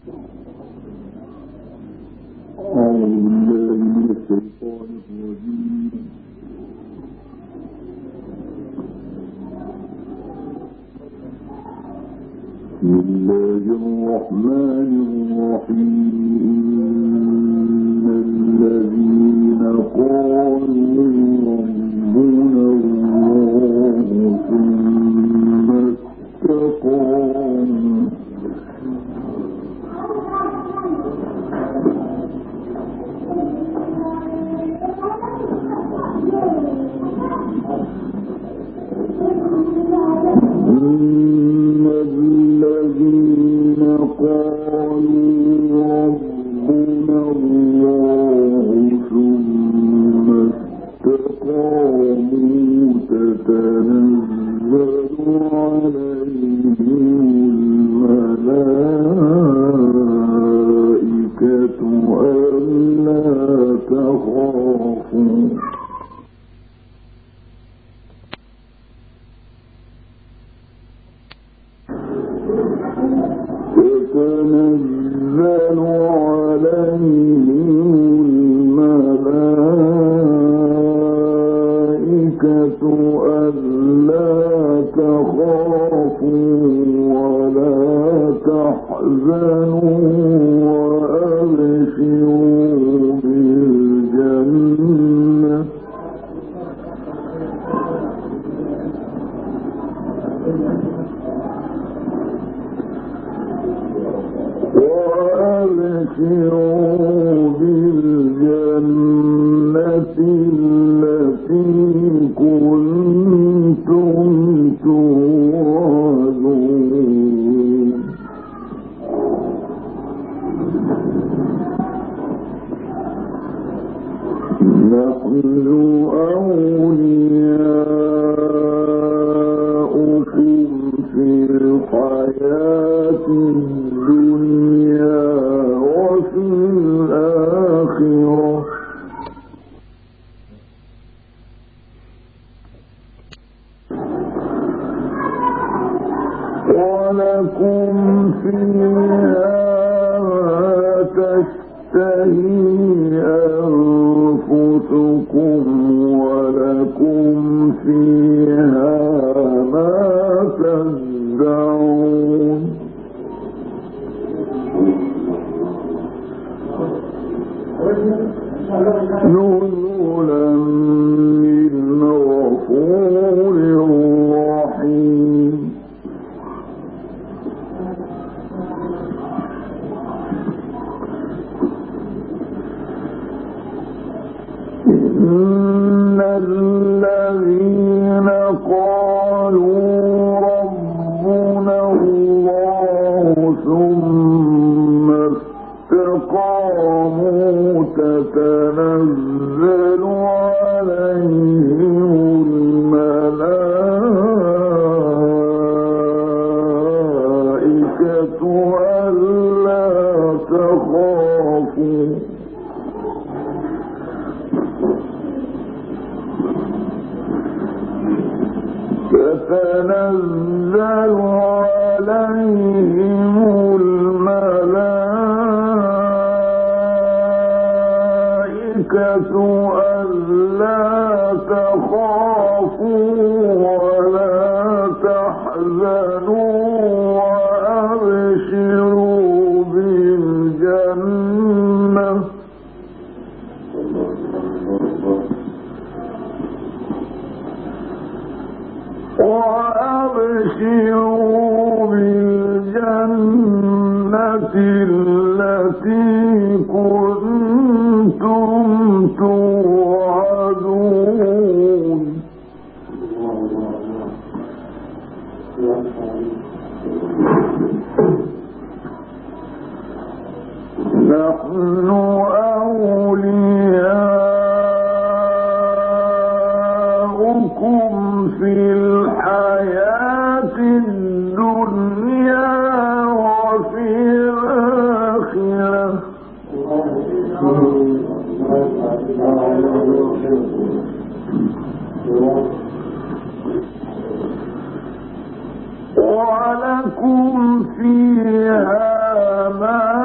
ولكم فيها ما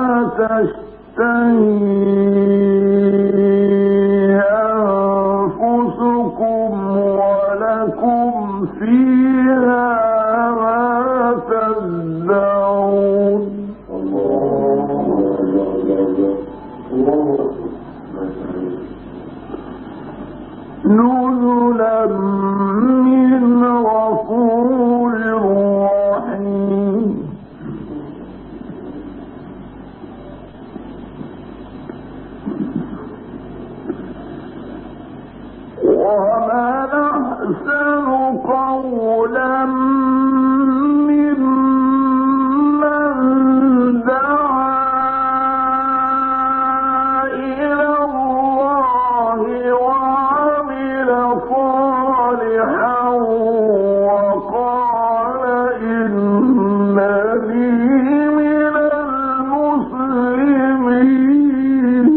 أنفسكم ولكم فيها ما تدعون نزلا من غفور رحيم ومن أحسن قولا ممن دعا إلى الله وعمل صالحا وقال إنني من المسلمين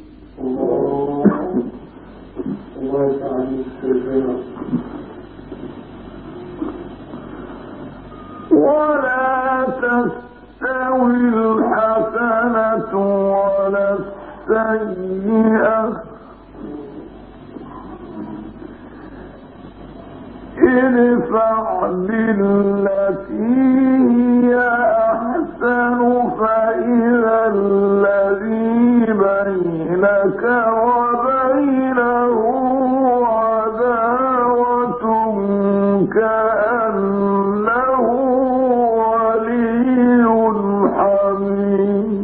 ولا تستوي الحسنة ولا السيئة ادفع بالتي هي أحسن فإذا الذي بينك وبينه عداوة كأنه ولي حميم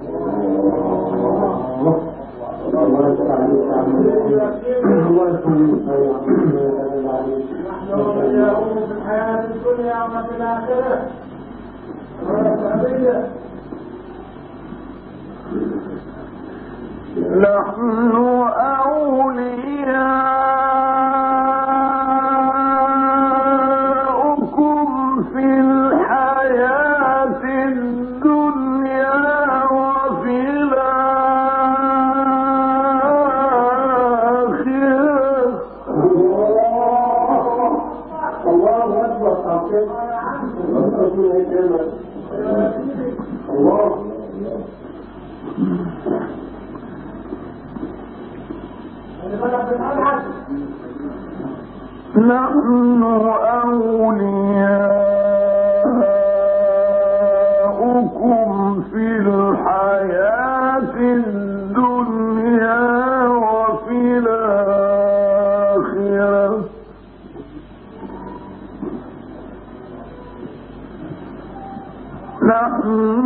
وإياهم في الحياة الدنيا وفي الآخرة نحن أولياؤكم في الحياة الدنيا وفي الآخرة الله أكبر الله نحن أولياؤكم في الحياة الدنيا وفي الآخرة نحن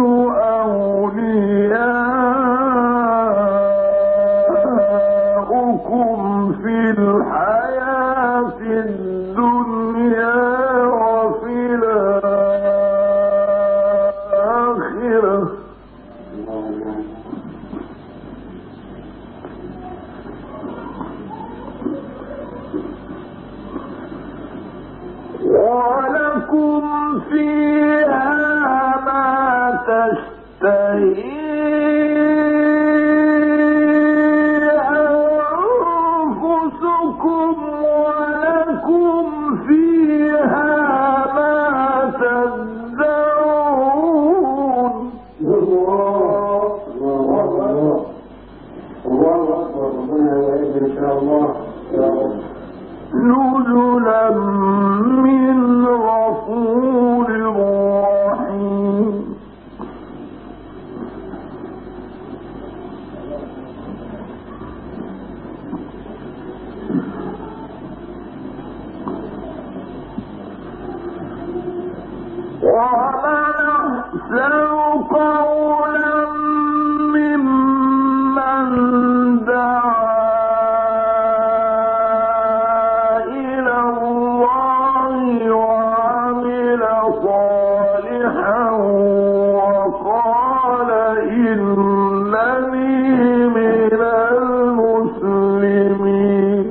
أولياؤكم في الحياة الدنيا وفي الآخرة ولكم فيها ما تشتهي أنفسكم ولكم فيها ما تدعون الله أكبر ربنا يعيد إن شاء الله نزلا من غفور رحيم ومن أحسن قولا ممن دعا إلى الله وعمل صالحا وقال إنني من المسلمين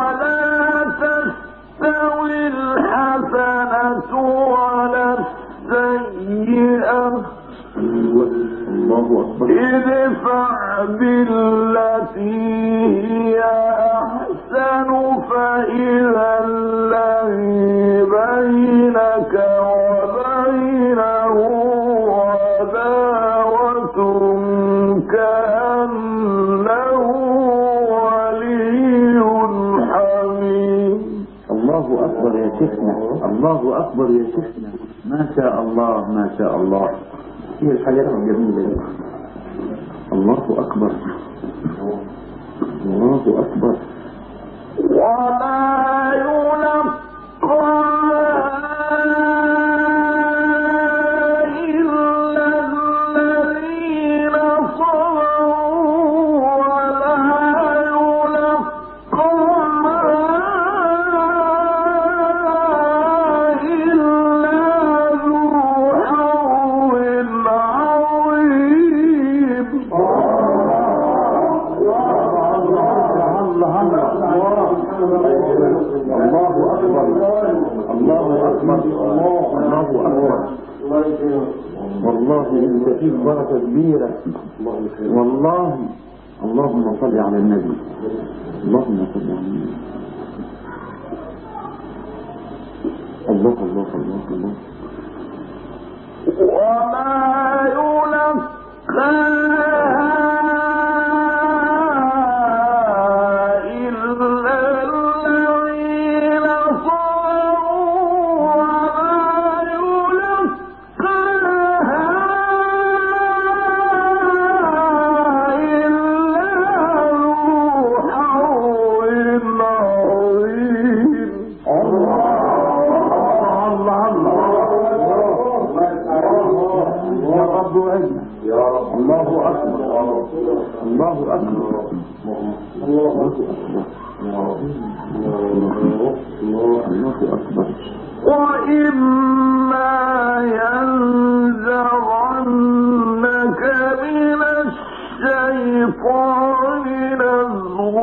ولا تستوي الحسنة ولا السيئة ادفع بالتي هي أحسن فإذا الذي بينك وبينه عداوة كأنه ولي حميم. الله أكبر يا شيخنا، الله أكبر يا شيخنا، ما شاء الله ما شاء الله. هي الحاجات الجميلة دي. الله أكبر الله أكبر. وما يلقى إلا الذين صبروا ولا يلقى إلا ذو حظ عظيم. الله أكبر الله أكبر الله أكبر. والله انت فيك بركة كبيرة والله. اللهم صل على النبي، اللهم صل على النبي. الله الله الله الله. وما يلقى الله أكبر الله أكبر الله أكبر. وإما ينزغنك من الشيطان نزغ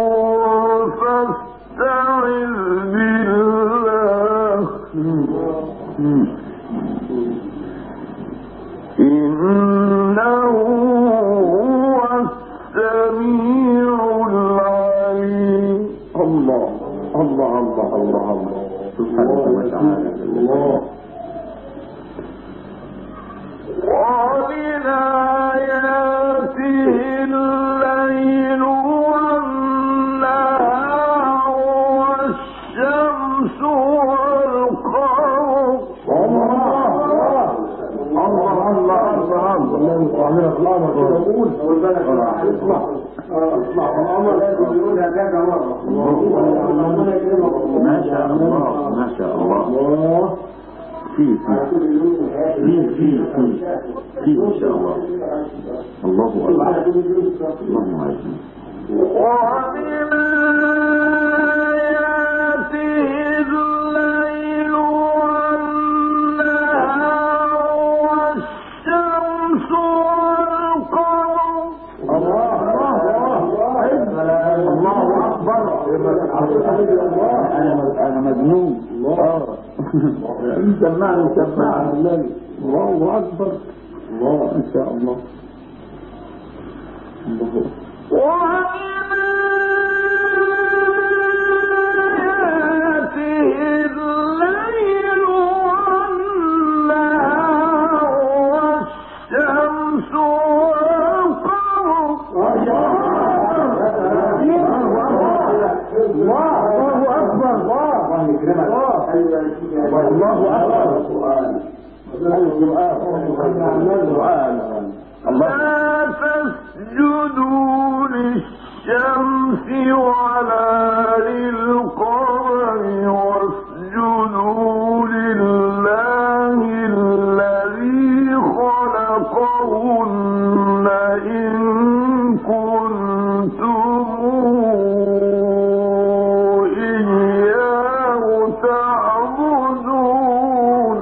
فاستعذ بالله إنه هو السميع العليم. الله الله الله الله الله سبحانه وتعالى. الله. ومن آياته الليل والنهار والشمس والقمر. ما شاء الله ما شاء الله. في إن شاء الله. الله أكبر اللهم عزيز. ومن آياته الليل والنهار والشمس والقمر. الله أكبر. أنا مجنون. الله سمعني سمعني النبي. الله أكبر. الله إن شاء الله. الله أكبر. ومن آياته الليل والنهار والشمس الله أكبر. الله أكبر. لا تسجدوا للشمس ولا للقمر واسجدوا لله الذي خلقهن إن كنتم إياه تعبدون.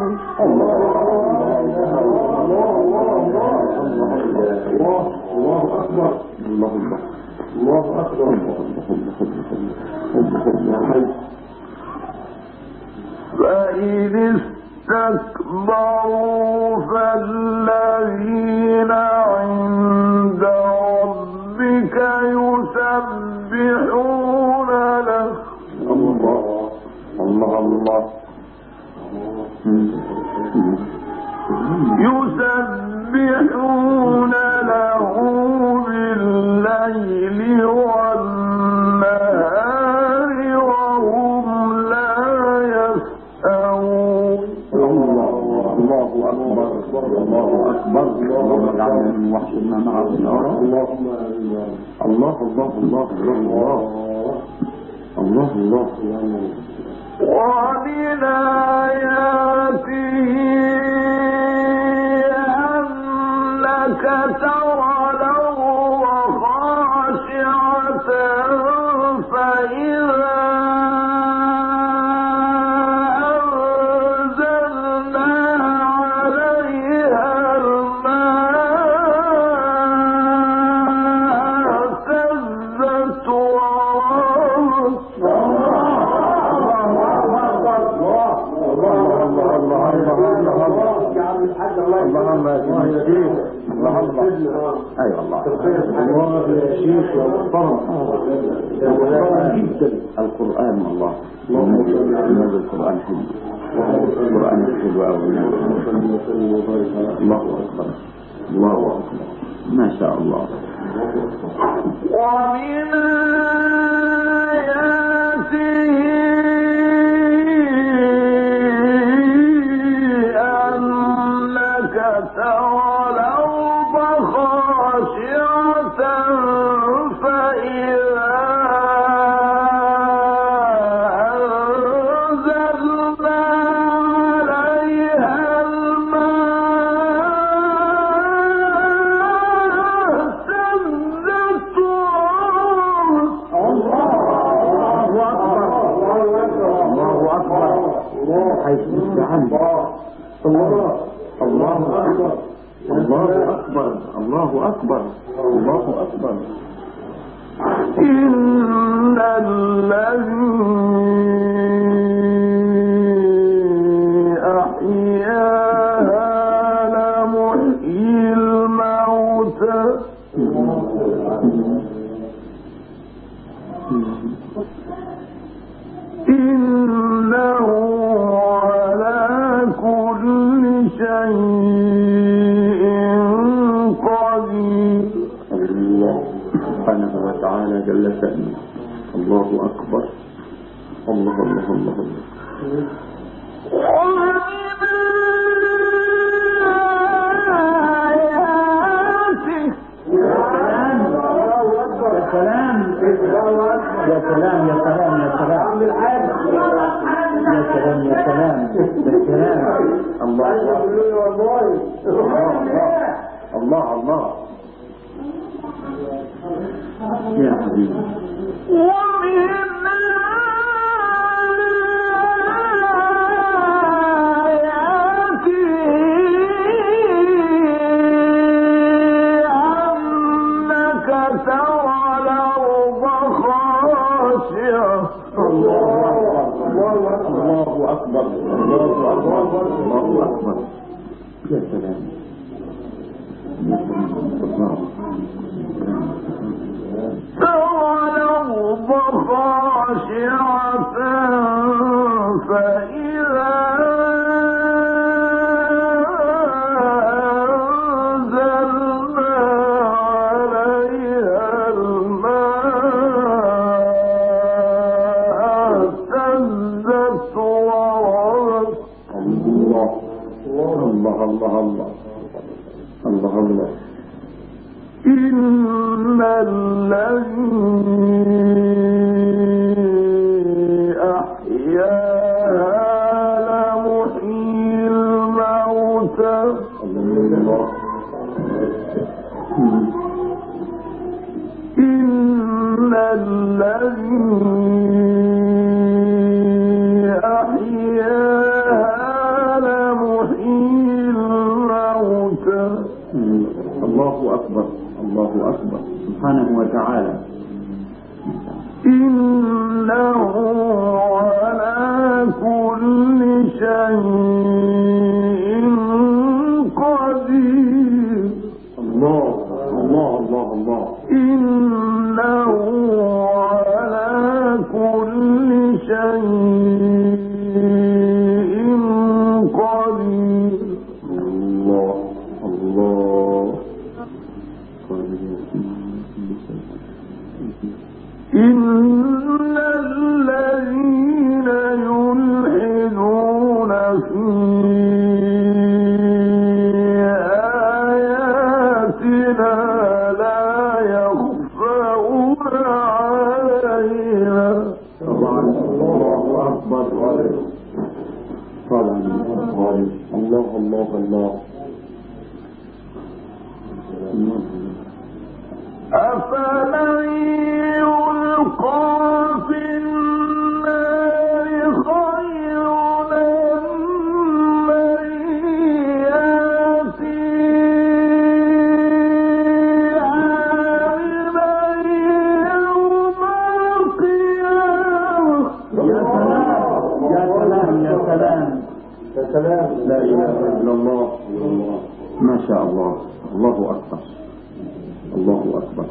الله أكبر. الله أكبر. فإن استكبروا اسْتَكْبَرُوا فَالَّذِينَ عِندَ رَبِّكَ يُسَبِّحُونَ لَهُ بِاللَّيْلِ وَالنَّهَارِ وَهُمْ لَا يَسْأَمُونَ. الله أكبر الله أكبر. اللهم اجعلنا من وحشنا معه يا رب. الله الله الله الله الله الله. ومن آياته أنك ترى الأرض خاشعة فإذا أنزلنا عليها الماء اهتزت وربت. اللهم يا شيخ الله اي والله الله يا شيخ يا محترم جدا القران والله هذا القران حلو القران حلو قوي. الله اكبر الله اكبر ما شاء الله. ومن آياته ترى الأرض خاشعة فإذا أنزلنا عليها الماء اهتزت وربت. الله أكبر حيث استعنت. الله أكبر الله أكبر الله أكبر الله أكبر. إن الذي أحياها لمحيي الموتى إنه على كل شيء قدير. الله سبحانه وتعالى جل شأنه. الله أكبر الله الله الله الله. يا سلام يا سلام يا سلام يا سلام يا سلام يا سلام. الله الله الله يا حبيبي. ومن آياته أنك ترى الأرض خاشعة. الله أكبر الله أكبر الله أكبر. يا سلام ترى الأرض خاشعة فإذا أنزلنا عليها الماء اهتزت وربت. الله الله الله الله الله. إن الذي أحياها لمحيي الموتى إن الذي أحياها لمحيي الموتى. الله أكبر الله أكبر سبحانه وتعالى. إنه على كل شيء الله الله الله. أفمن يلقى في النار خير من يأتي آمنا يوم القيامة. يا سلام يا سلام يا سلام. لا إله إلا الله. ما شاء الله. الله أكبر الله أكبر.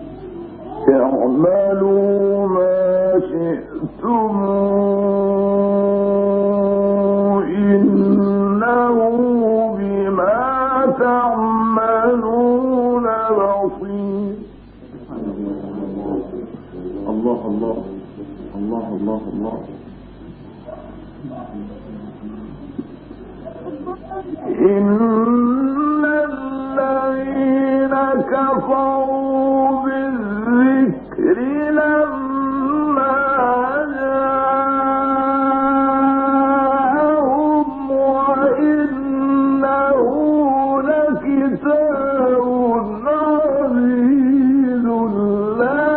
اعملوا ما شئتم إنه بما تعملون بصير. الله الله الله الله الله. إن الذين كفروا بالذكر لما جاءهم وإنه لكتاب عزيز لا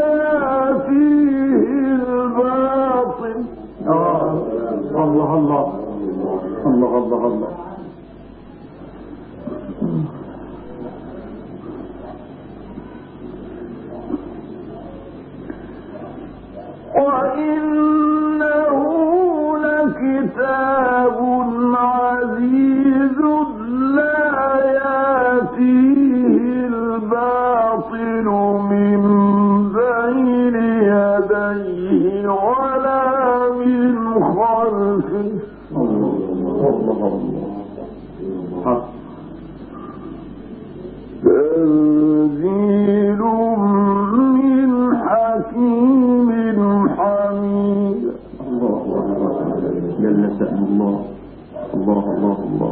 يأتيه الباطل. الله الله الله الله الله. وإنه لكتاب عزيز لا يأتيه الباطل من بين يديه ولا من خلفه. تنزيل من حكيم حميد. الله جل شأن الله. الله الله الله.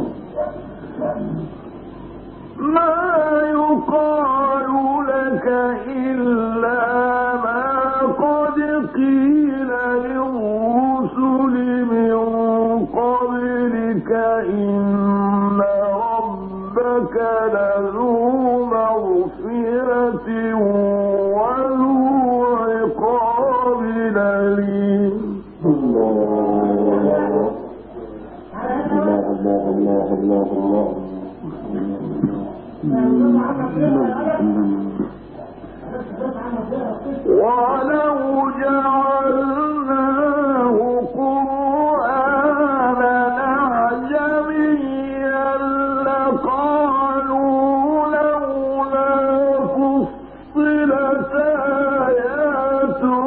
ما يقال لك إلا ما قد قيل للرسل من قبلك إن ربك لذو مغفرة وذو عقاب أليم. الله الله الله الله الله. ولو جعلناه قرآنا أعجميا لقالوا لولا فصلت آياته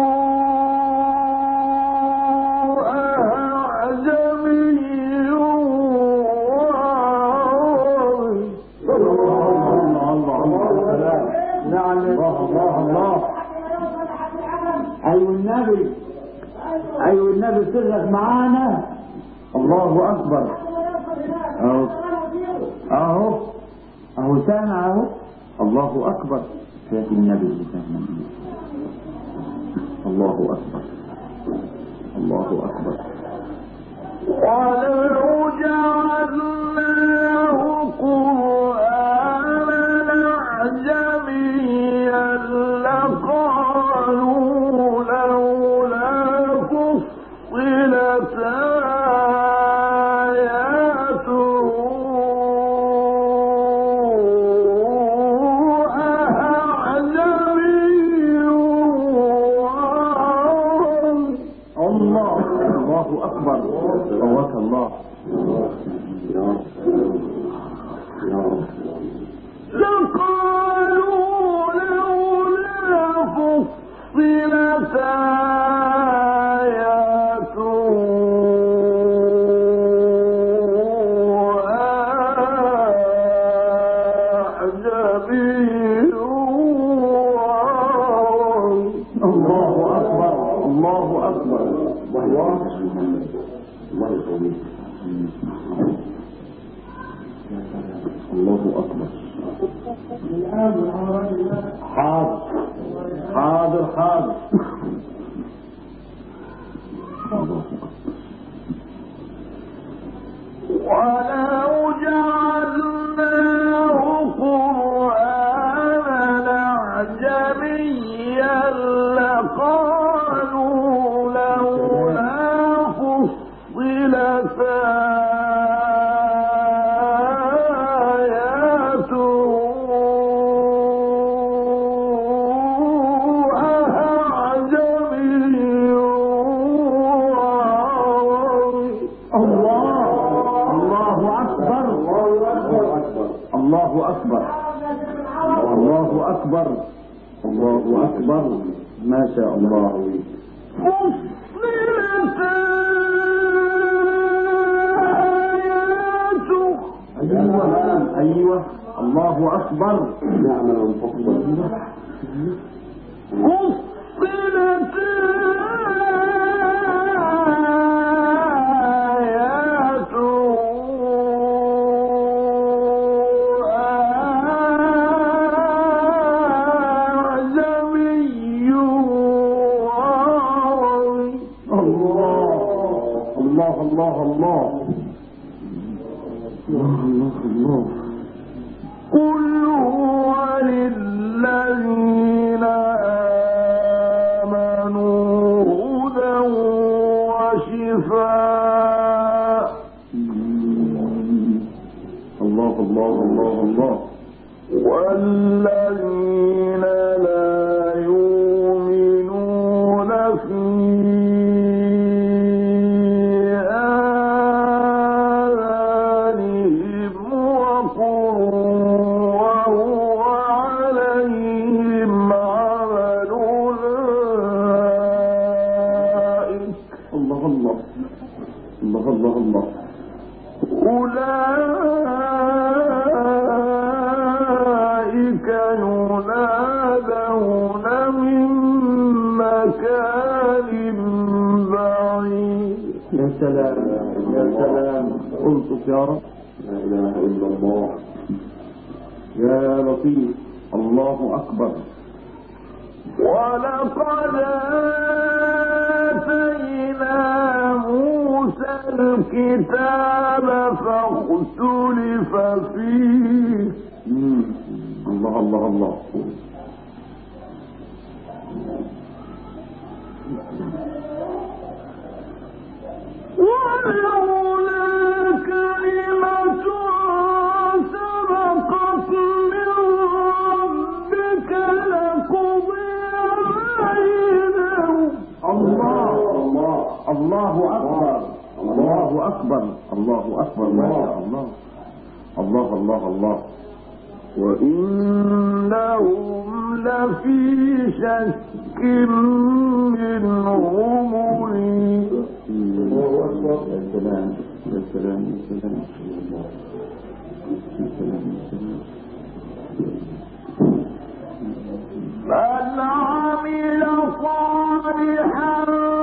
أعجمي وعربي. أيوة النبي صرخ معانا. الله أكبر. أهو سامع أهو. الله أكبر. فاتي النبي سامع. الله أكبر الله أكبر. ولو جعلناه قرآنا أعجميا لقالوا لولا فصلت آياته أعجمي وعربي. الله أكبر. قوات الله. لقالوا لولا فصلت آياته أعجمي وعربي. الله أكبر الله أكبر. الله الله أكبر. حاضر حاضر حاضر. ولو الله أكبر الله أكبر الله أكبر ما شاء الله. أيوة الله أكبر. نعم قل هو للذين آمنوا هدى وشفاء. الله الله الله الله. والذين لا يؤمنون في أولئك ينادون من مكان بعيد. يا سلام يا سلام. قلت يا رب. لا إله إلا الله. يا لطيف. الله أكبر. ولقد آتينا موسى الكتاب فاختلف فيه. الله الله الله. ولولا كلمة سبقت من ربك لقضي بينهم. الله الله الله أكبر الله أكبر الله أكبر ما شاء الله. الله الله الله. وإنهم لفي شك منه مريب. يا سلام يا سلام يا سلام يا سلام يا سلام. من عمل صالحا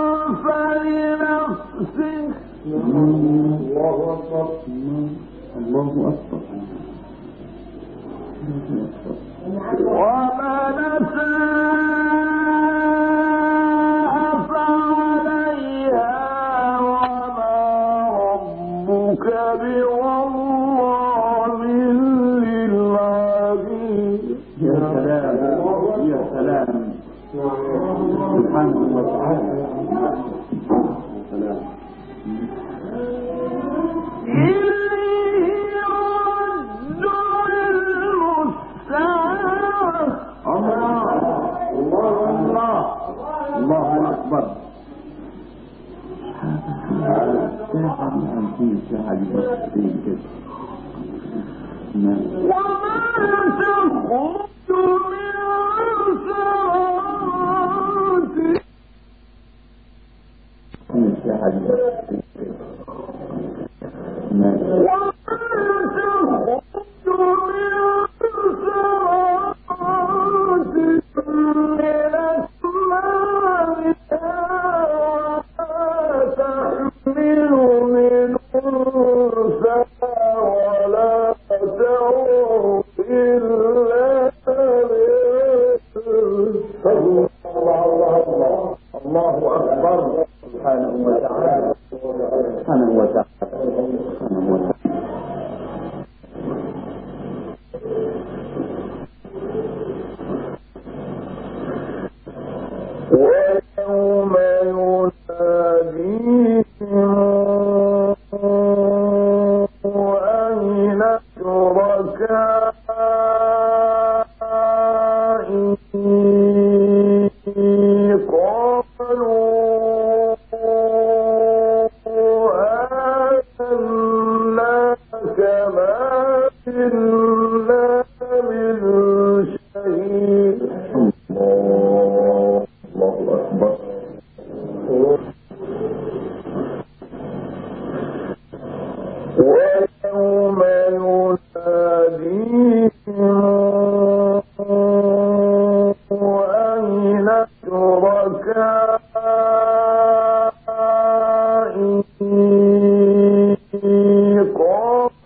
فلنفسه. الله أكبر الله أكبر. ومن أساء فعليها وما ربك بظلام للعبيد. يا سلام يا سلام. سبحانه وتعالى. سلام. الله أكبر. ساعة عن كل ساعة بسيطين كده. وما تخرج من ثمرات كل ساعة بسيطين كده. ويوم يناديهم أين شركائي قالوا آذناك ما كنا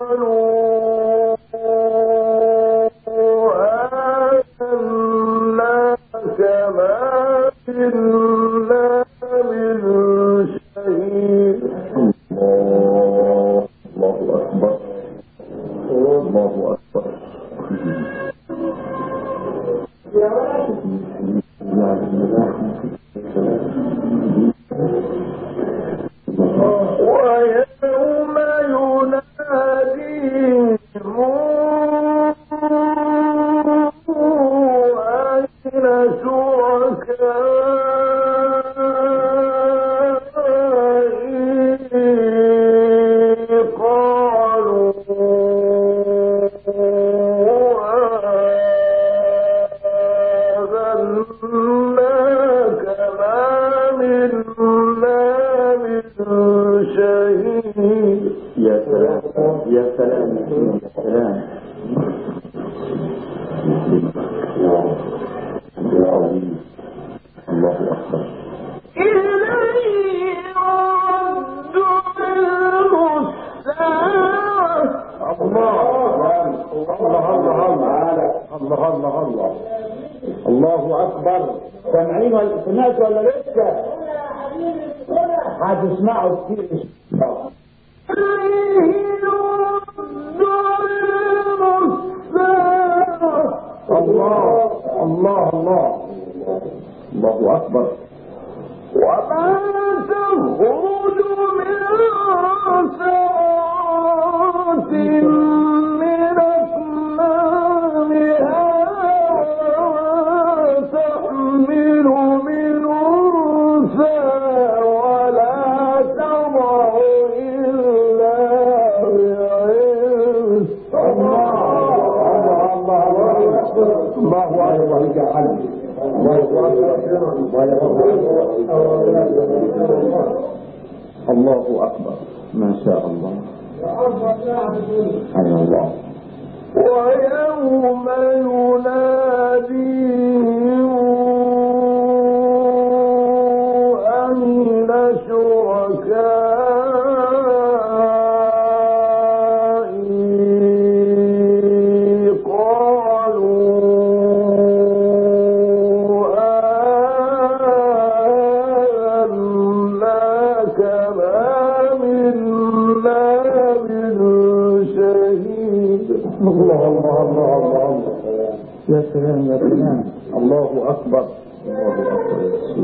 الله أكبر. سامعين سمعت ولا لسه؟ هتسمعوا كتير. الله الله الله الله أكبر. وما تخرج من ثمرات من أكمامها تحمل من أنثى ولا تضع إلا بعلم. الله أكبر جعل الله أكبر. ما شاء الله. أي الله. ويوم يناديهم أين شركائي قالوا آذناك ما منا من شهيد. الله الله الله الله. يا سلام يا سلام. الله أكبر. الله أكبر.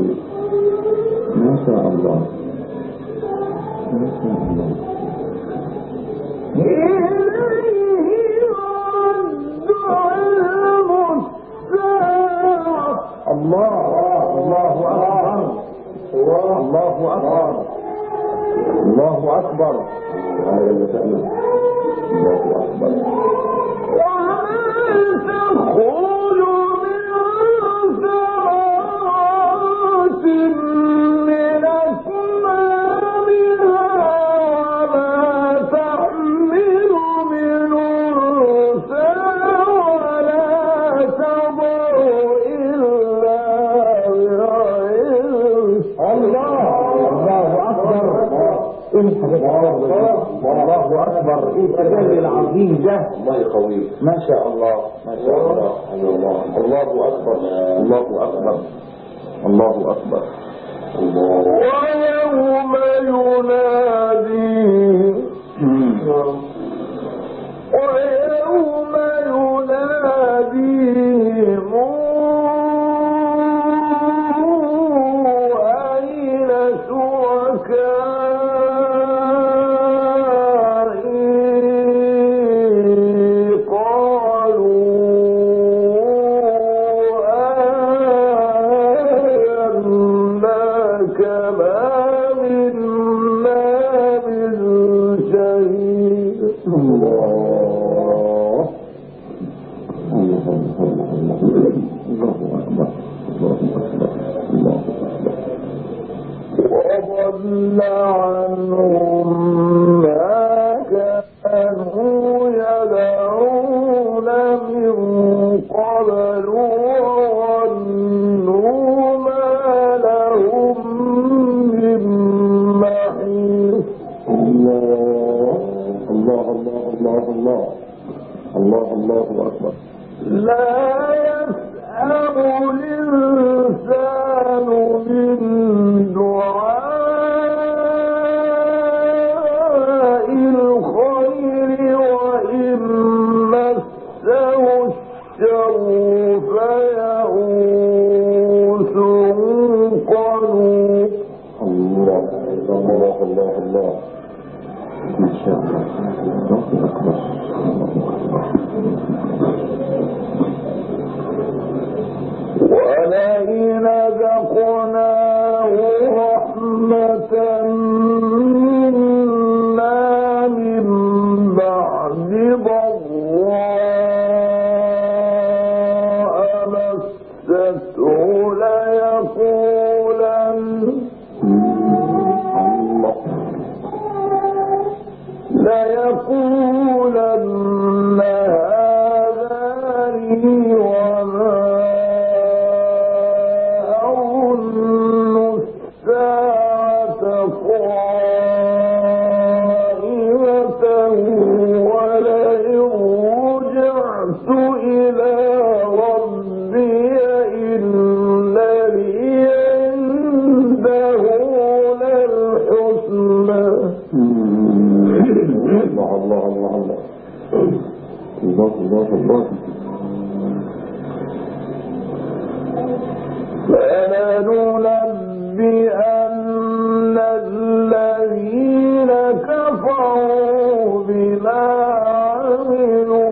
ما شاء الله. ما شاء الله. الله الله أكبر. الله أكبر. الله أكبر. الله أكبر. تخرج من ثمرات من أكمامها وما تحمل من أنثى ولا تضع إلا بعلم. الله الله أكبر. الله أكبر. التجلي العظيم ده. الله يقويه. ما شاء الله. ما شاء الله. الله أكبر. الله أكبر. الله أكبر. الله. ويوم يناديهم أين شركائي وضل عنهم ما كانوا يدعون من قبل وظنوا ما لهم من محيص. الله الله الله الله الله الله الله الله أكبر. لا يسأم الإنسان من دعاء الخير وإن مسه الشر فيئوس قنوط. الله الله الله الله ما شاء الله الله أكبر. ولئن ذقناه رحمة منا من بعد ضراء مسته ليقولن هذا لي وما أظن الساعة قائمة ولئن رجعت إلى ربي إن لي عنده للحسنى. الله الله الله الله الله الله. فلننبئن الذين كفروا بما عملوا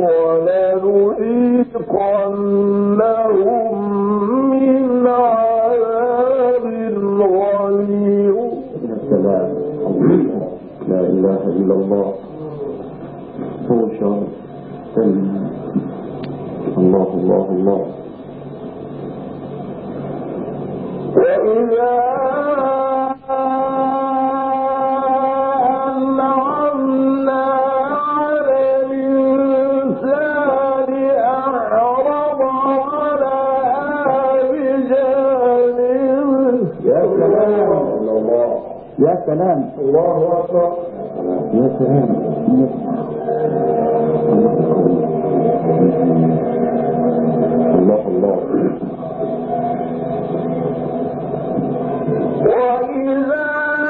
ولنذيقنهم من عذاب غليظ. يا سلام لا إله إلا الله. توشر الله الله الله. وإذا أنعمنا على الإنسان أعرض ونأى بجانبه. يا سلام الله يا سلام الله أكبر يا سلام الله الله. وإذا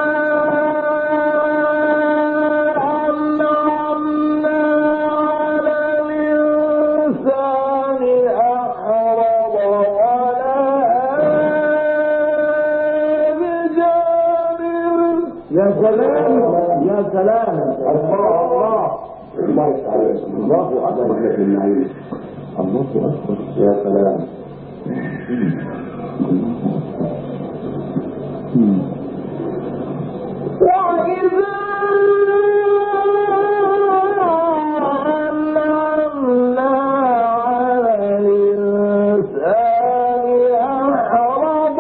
أنعمنا على الإنسان أعرض ونأى بجانبه. يا سلام يا سلام الله الله الله الله أكبر الله أكبر يا سلام. وإذا أنعمنا على الإنسان أعرض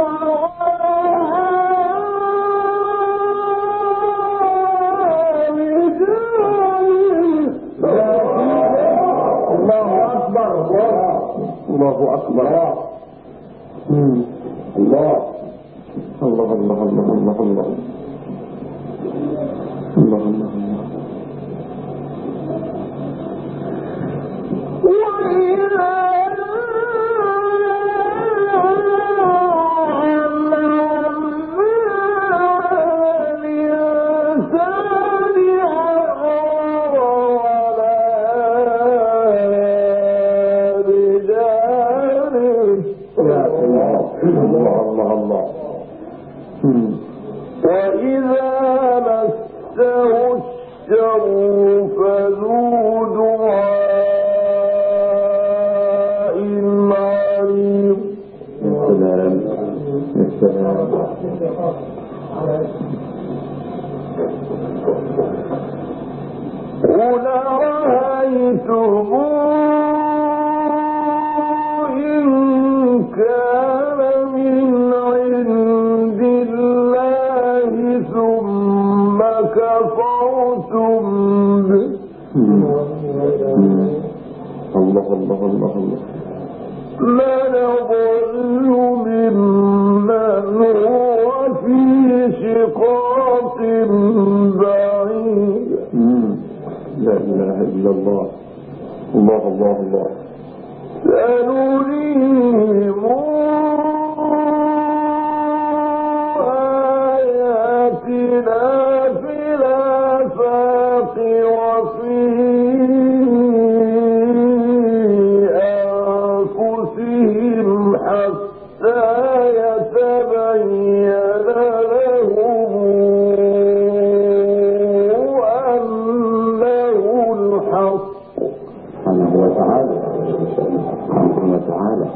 ونأى بجانبه. الله أكبر الله أكبر الله الله الله الله الله الله الله الله الله. وإذا الله الله. وإذا مسه الشر فذو دعاء عريض. السلام السلام. قل أرأيتم إن كان من عند الله ثم كفرتم به الله الله الله الله. من أضل ممن هو في شقاق بعيد. لا إله إلا الله. الله الله الله. سنريهم آياتنا في الآفاق وفي أنفسهم حتى يتبين لهم أنه الحق. سبحانه وتعالى سبحانه وتعالى.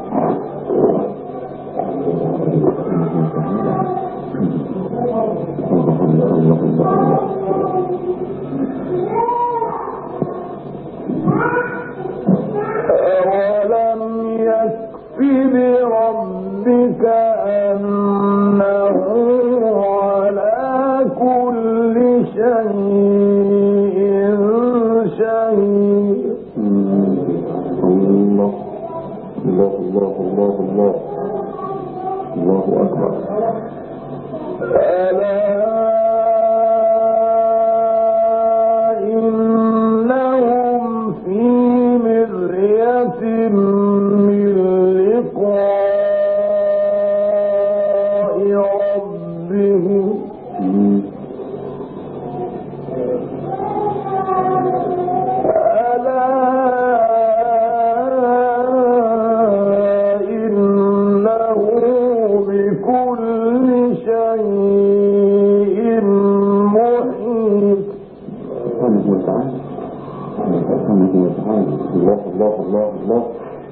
أولم يكف بربك أنه على كل شيء شهيد. الله الله الله الله الله. الله أكبر. ألا إنهم في مرية من لقاء ربهم. ألا إنه بكل شيء محيط. سبحانه وتعالى سبحانه وتعالى. الله الله الله الله.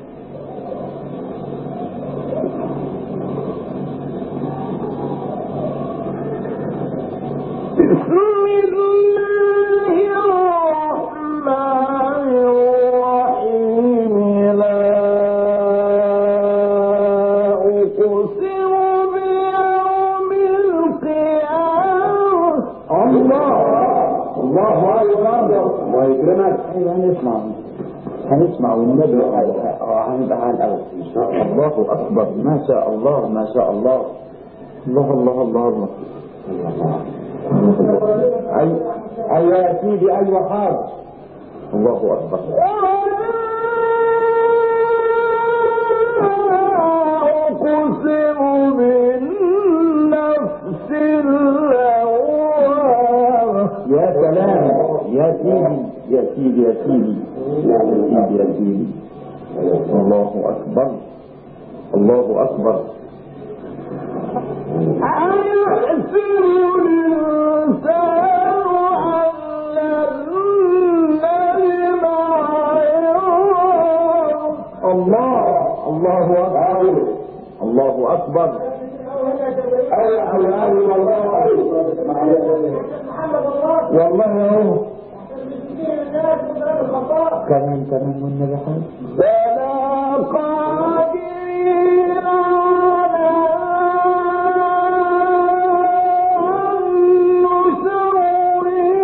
بسم الله الرحمن الرحيم. لا أقسم بيوم القيامة. الله الله أكبر. الله يكرمك. هنسمع والنبي هنبقى الأول إن شاء الله. الله أكبر. ما شاء الله ما شاء الله. الله الله الله الله. أيوة يا سيدي أيوة حاضر. الله أكبر. أقسم بالنفس اللوامة. يا سلام يا سيدي يا سيدي يا سيدي يا سيدي يا سيدي. الله أكبر الله أكبر. أيحسب الإنسان أن لن نجمع الله الله أكبر الله أكبر. والله يا هو كمان والنبي حاجة. فلا قادرين على أن نسوي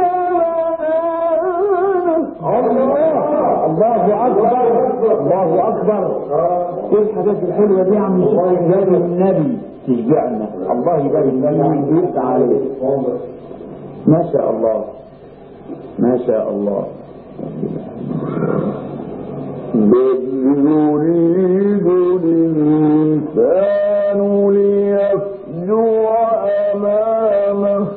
الله أكبر الله أكبر. كل الحاجات الحلوة دي عم يبارك النبي تشجعنا. الله يبارك فيك ويفتح عليك. ما شاء الله ما شاء الله. بل يريد الإنسان ليفجر أمامه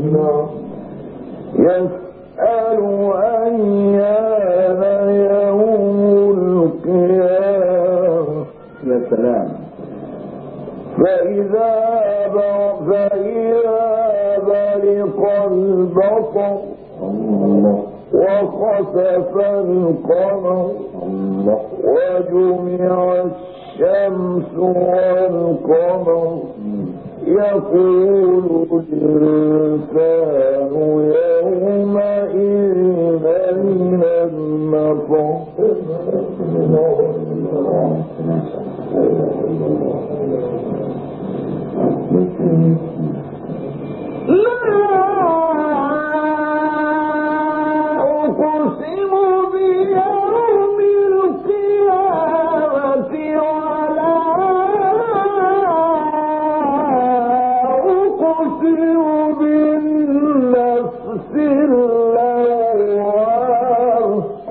يسأل أيان يوم القيامة. يا سلام. فإذا برق البصر الله وخسف القمر الله وجمع الشمس والقمر يقول الإنسان يومئذ أين المفر. لا أقسم بيوم القيامة ولا أقسم بالنفس اللوامة.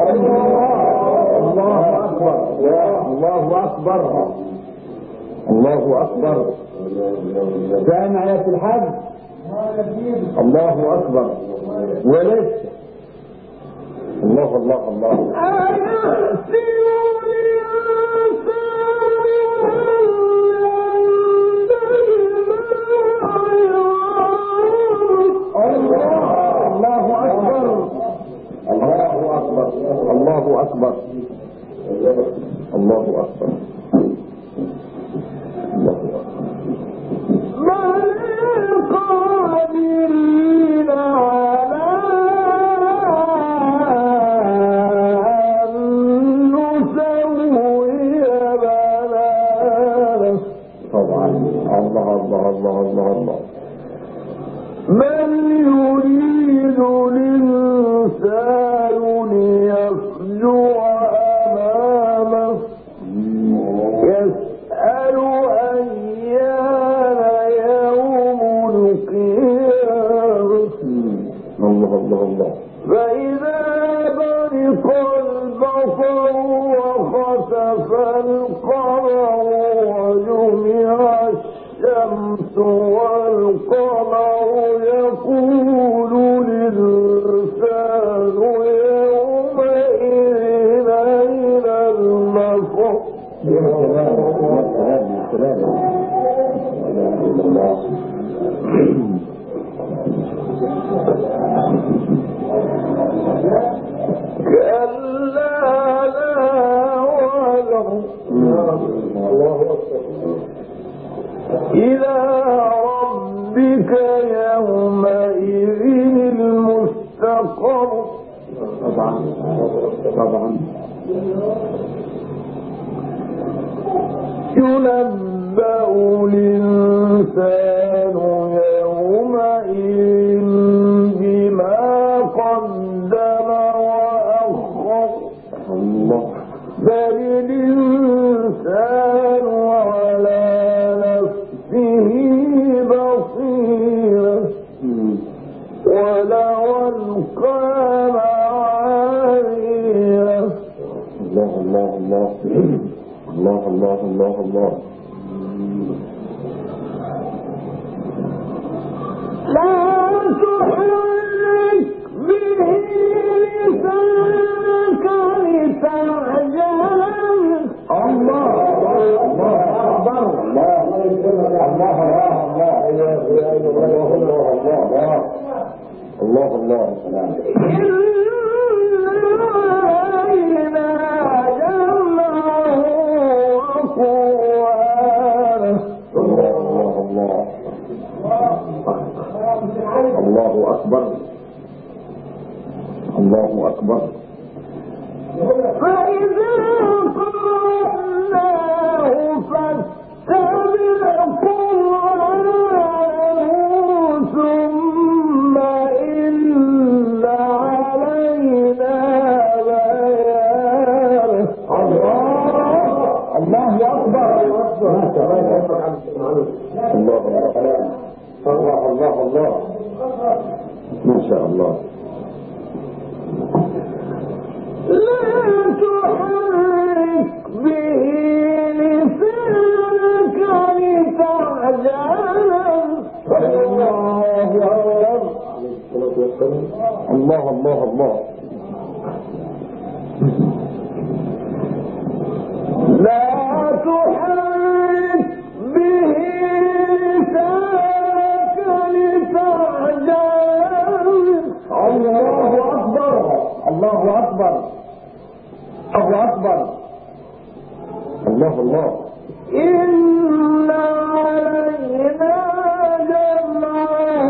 أكبر الله أكبر. فاهم آيات الحج؟ الله أكبر. ولسه الله الله الله. الله أكبر الله أكبر. قادرين على أن نسوي بنانه. طبعا الله الله الله الله الله. من يريد الإنسان ليفجر أمامه يسأل أيان يوم القيامة. الله الله الله. فإذا برق البصر وخسف القمر وجمع الشمس والقمر يقول الإنسان يومئذ أين المفر. كلا لا وزر إلى ربك يومئذ المستقر. طبعا طبعا. ينبأ الإنسان يومئذ بما قدم وأخر. الله. بل الإنسان على نفسه بصيرة ولو ألقى معاذيره. الله الله الله الله الله الله الله. لا تحرك به لسانك لتعجل. الله الله أكبر. الله الله الله الله الله. إنا جمعه وقرآنه. الله الله الله أكبر الله أكبر. فإذا قرأناه فاتبع قرآنه ثم إن علينا بيانه. الله أكبر. الله الله الله. ما شاء الله. لا تحرك به لسانك لتعجل. الله أكبر. الله الله الله. لا تحرك به لسانك لتعجل. الله أكبر. الله أكبر. الله أكبر. الله الله. إن علينا جمعه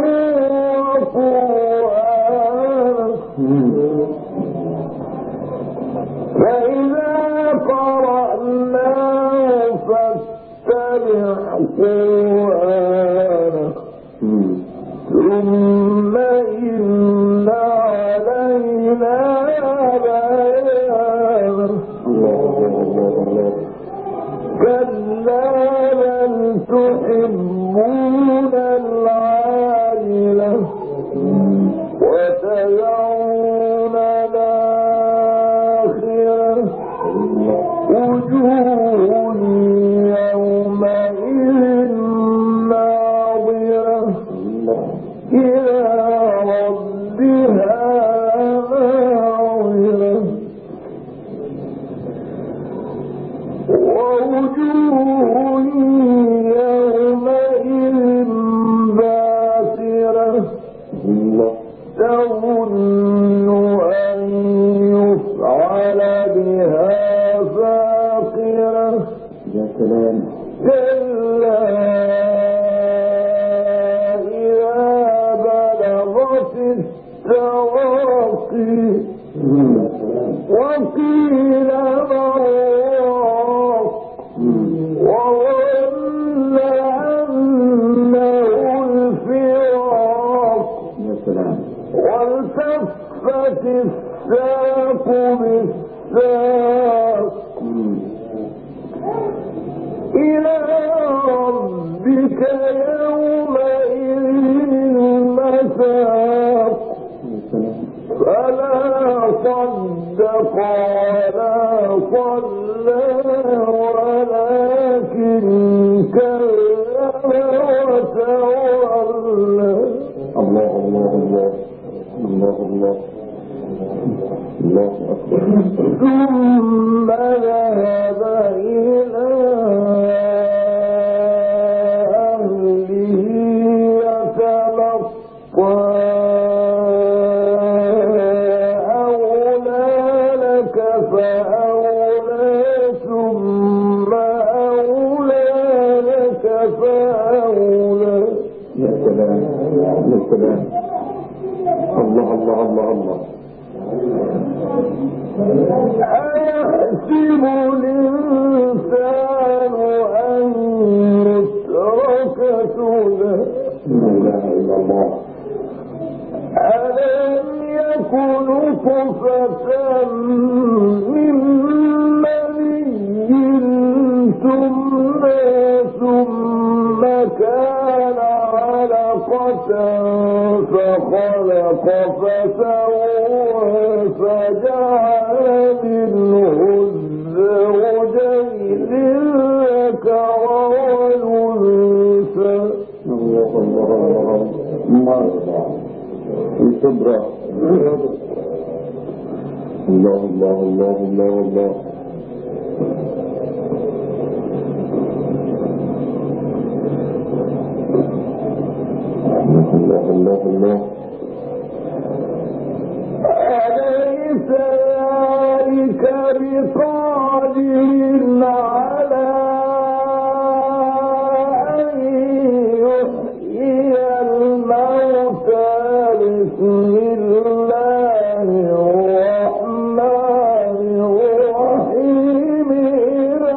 وقرآنه فإذا قرأناه فاتبع قرآنه ثم إن علينا بيانه. كلا بل تحبون العاجلة وتذرون الآخرة وجوه سلام. كلا إذا بلغت التراقي وقيل مراق وظن أنه الفراق والتفت الساق بالساق إلى ربك يومئذ المساق فلا صدق ولا صلى ولكن كذب وتولى. الله الله الله الله الله الله أكبر. ثم ذهب إلى أهله يتمطى. أولى لك فأولى ثم أولى لك فأولى. يا سلام يا سلام. الله الله الله الله. أيحسب الإنسان أن يترك سدى. لا إله إلا الله. ألم يكن نطفة من مني تمنى ثم كان علقة فخلق فسوى فجعل منه الزوجين الذكر والأنثى. الله الله الله الله. الكبرى. الله الله الله الله الله. الله الله الله. أليس ذلك بقادر على أن يحيي الموتى؟ بسم الله الرحمن الرحيم. إذا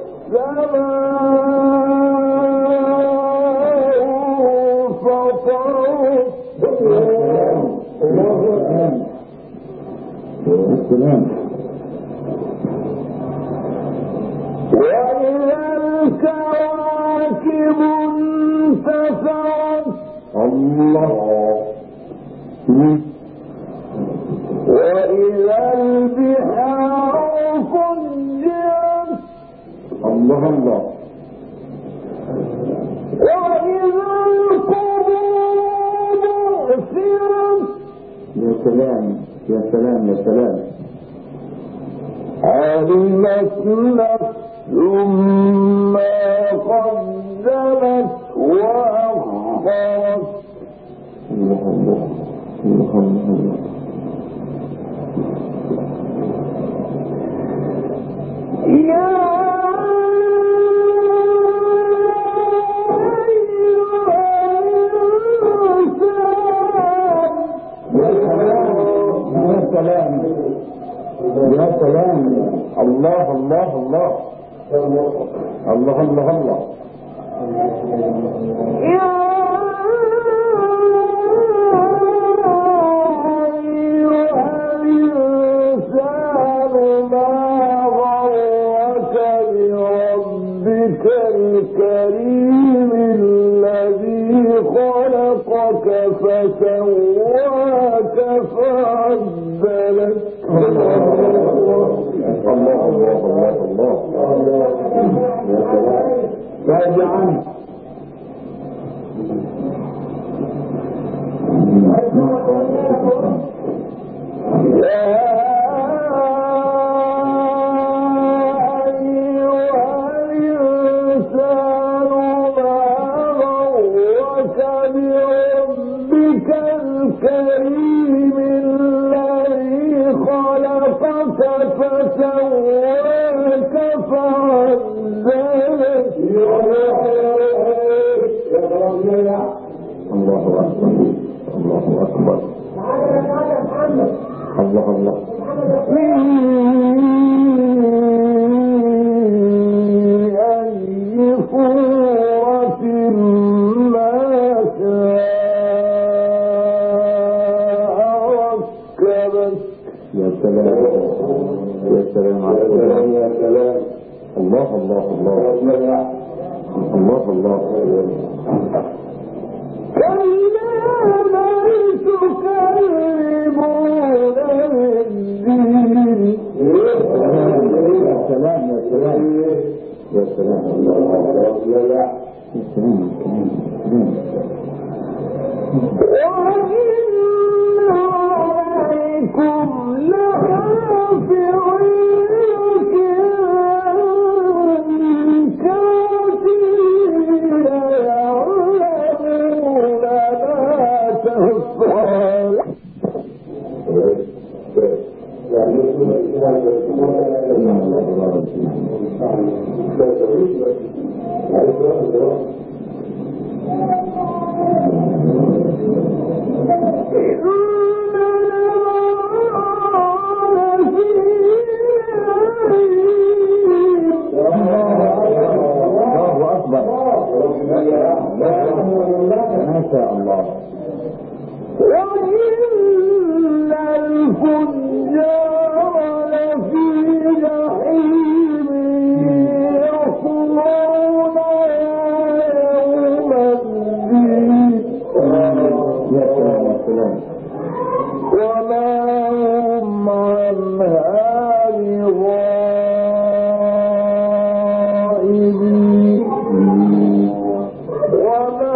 السماء فطرت. السلام. وإذا الكواكب انتثرت. الله. وإذا البحار فجرت. الله الله. وإذا القبور بعثرت. يا سلام يا سلام يا سلام. علمت نفس ما قدمت وأخرت. الله الله الله الله. يا سلام يا سلام. الله الله الله الله الله الله. الكريم الذي خلقك فسواك فعدلك. الله الله الله الله. يا سلام. راجعا. بربك الكريم الذي خلقك فسواك فعدلك الله أكبر الله أكبر الله الله في أي صورة ما شاء ركبك. يا سلام يا سلام على السلام يا سلام. الله الله الله الله الله كلا بل تكذبون بالدين. يا سلام يا سلام يا سلام وإن عليكم لحافظين كاتبين يعلمون ما تفعلون. ما شاء الله. وإن الفجار لفي جحيم يصلونها يوم الدين يا سلام يا سلام وما هم عنها بغائبين. وما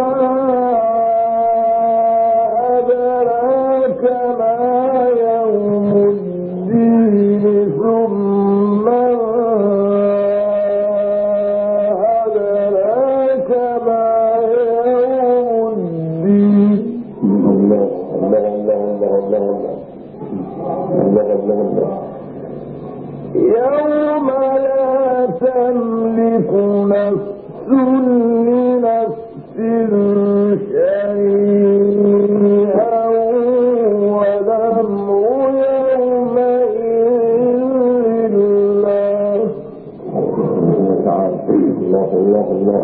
أدراك ما يوم الدين ثم أدراك ما يوم الدين. الله الله الله الله الله الله الله يوم لا تملك نفس لنفس شيئا والأمر يومئذ لله. تعالى الله الله الله